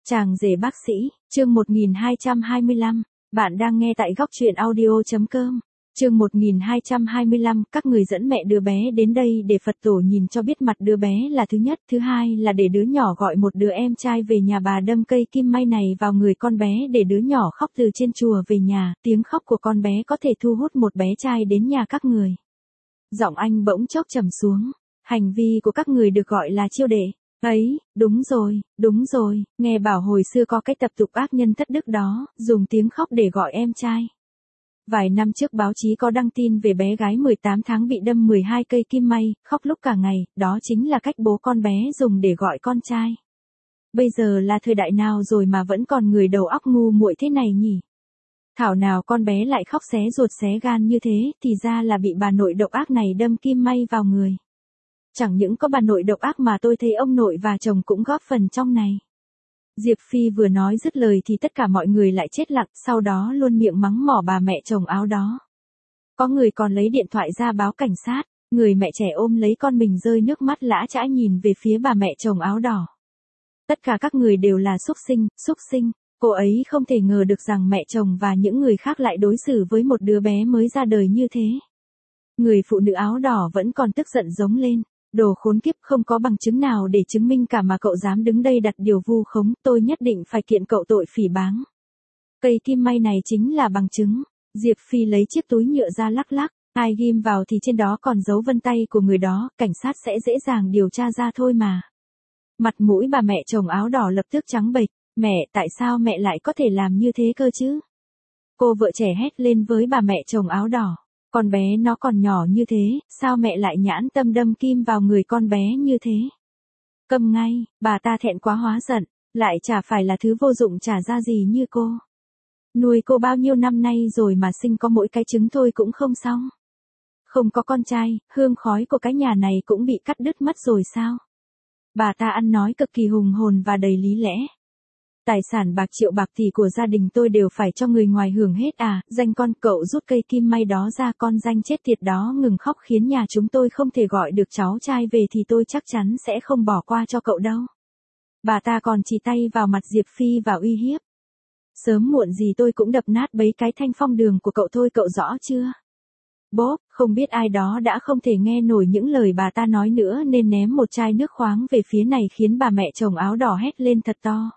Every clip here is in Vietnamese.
Chàng rể bác sĩ, chương 1225, bạn đang nghe tại góc truyện audio.com. Chương 1225, các người dẫn mẹ đứa bé đến đây để Phật tổ nhìn cho biết mặt đứa bé là thứ nhất, thứ hai là để đứa nhỏ gọi một đứa em trai về nhà bà đâm cây kim may này vào người con bé để đứa nhỏ khóc từ trên chùa về nhà, tiếng khóc của con bé có thể thu hút một bé trai đến nhà các người. Giọng anh bỗng chốc trầm xuống, hành vi của các người được gọi là chiêu đệ. Ấy, đúng rồi, nghe bảo hồi xưa có cái tập tục ác nhân thất đức đó, dùng tiếng khóc để gọi em trai. Vài năm trước báo chí có đăng tin về bé gái 18 tháng bị đâm 12 cây kim may, khóc lúc cả ngày, đó chính là cách bố con bé dùng để gọi con trai. Bây giờ là thời đại nào rồi mà vẫn còn người đầu óc ngu muội thế này nhỉ? Thảo nào con bé lại khóc xé ruột xé gan như thế, thì ra là bị bà nội độc ác này đâm kim may vào người. Chẳng những có bà nội độc ác mà tôi thấy ông nội và chồng cũng góp phần trong này. Diệp Phi vừa nói dứt lời thì tất cả mọi người lại chết lặng, sau đó luôn miệng mắng mỏ bà mẹ chồng áo đó. Có người còn lấy điện thoại ra báo cảnh sát, người mẹ trẻ ôm lấy con mình rơi nước mắt lã chã nhìn về phía bà mẹ chồng áo đỏ. Tất cả các người đều là xúc sinh, cô ấy không thể ngờ được rằng mẹ chồng và những người khác lại đối xử với một đứa bé mới ra đời như thế. Người phụ nữ áo đỏ vẫn còn tức giận giống lên. Đồ khốn kiếp, không có bằng chứng nào để chứng minh cả mà cậu dám đứng đây đặt điều vu khống, tôi nhất định phải kiện cậu tội phỉ báng. Cây kim may này chính là bằng chứng. Diệp Phi lấy chiếc túi nhựa ra lắc lắc, ai ghim vào thì trên đó còn dấu vân tay của người đó, cảnh sát sẽ dễ dàng điều tra ra thôi mà. Mặt mũi bà mẹ chồng áo đỏ lập tức trắng bệch, mẹ, tại sao mẹ lại có thể làm như thế cơ chứ? Cô vợ trẻ hét lên với bà mẹ chồng áo đỏ. Con bé nó còn nhỏ như thế, sao mẹ lại nhãn tâm đâm kim vào người con bé như thế? Câm ngay, bà ta thẹn quá hóa giận, lại chả phải là thứ vô dụng chả ra gì như cô. Nuôi cô bao nhiêu năm nay rồi mà sinh có mỗi cái trứng thôi cũng không xong. Không có con trai, hương khói của cái nhà này cũng bị cắt đứt mất rồi sao? Bà ta ăn nói cực kỳ hùng hồn và đầy lý lẽ. Tài sản bạc triệu bạc tỷ của gia đình tôi đều phải cho người ngoài hưởng hết à, danh con cậu rút cây kim may đó ra, con danh chết tiệt đó ngừng khóc khiến nhà chúng tôi không thể gọi được cháu trai về thì tôi chắc chắn sẽ không bỏ qua cho cậu đâu. Bà ta còn chỉ tay vào mặt Diệp Phi và uy hiếp. Sớm muộn gì tôi cũng đập nát bấy cái thanh phong đường của cậu thôi, cậu rõ chưa? Bốp, không biết ai đó đã không thể nghe nổi những lời bà ta nói nữa nên ném một chai nước khoáng về phía này khiến bà mẹ chồng áo đỏ hét lên thật to.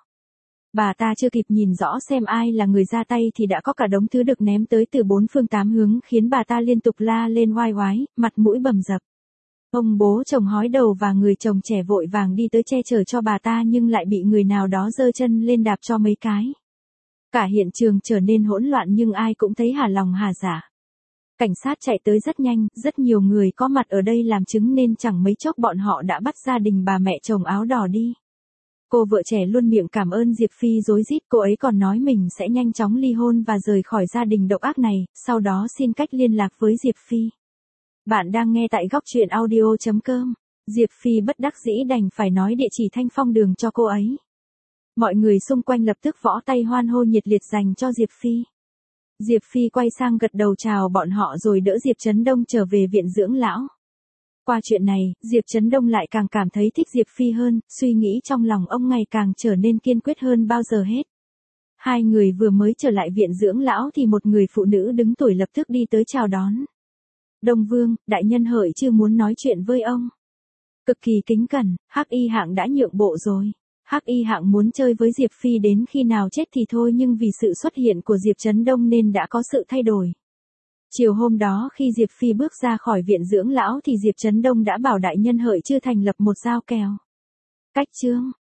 Bà ta chưa kịp nhìn rõ xem ai là người ra tay thì đã có cả đống thứ được ném tới từ bốn phương tám hướng khiến bà ta liên tục la lên oai oái, mặt mũi bầm dập. Ông bố chồng hói đầu và người chồng trẻ vội vàng đi tới che chở cho bà ta nhưng lại bị người nào đó giơ chân lên đạp cho mấy cái. Cả hiện trường trở nên hỗn loạn nhưng ai cũng thấy hà lòng hà dạ. Cảnh sát chạy tới rất nhanh, rất nhiều người có mặt ở đây làm chứng nên chẳng mấy chốc bọn họ đã bắt gia đình bà mẹ chồng áo đỏ đi. Cô vợ trẻ luôn miệng cảm ơn Diệp Phi rối rít, cô ấy còn nói mình sẽ nhanh chóng ly hôn và rời khỏi gia đình độc ác này, sau đó xin cách liên lạc với Diệp Phi. Bạn đang nghe tại góc truyện audio.com. Diệp Phi bất đắc dĩ đành phải nói địa chỉ thanh phong đường cho cô ấy. Mọi người xung quanh lập tức vỗ tay hoan hô nhiệt liệt dành cho Diệp Phi. Diệp Phi quay sang gật đầu chào bọn họ rồi đỡ Diệp Trấn Đông trở về viện dưỡng lão. Qua chuyện này, Diệp Trấn Đông lại càng cảm thấy thích Diệp Phi hơn, suy nghĩ trong lòng ông ngày càng trở nên kiên quyết hơn bao giờ hết. Hai người vừa mới trở lại viện dưỡng lão thì một người phụ nữ đứng tuổi lập tức đi tới chào đón. Đông Vương, đại nhân Hợi chưa muốn nói chuyện với ông. Cực kỳ kính cẩn, Hắc Y Hạng đã nhượng bộ rồi. Hắc Y Hạng muốn chơi với Diệp Phi đến khi nào chết thì thôi nhưng vì sự xuất hiện của Diệp Trấn Đông nên đã có sự thay đổi. Chiều hôm đó khi Diệp Phi bước ra khỏi viện dưỡng lão thì Diệp Trấn Đông đã bảo đại nhân Hợi chưa thành lập một giao kèo. Cách chương,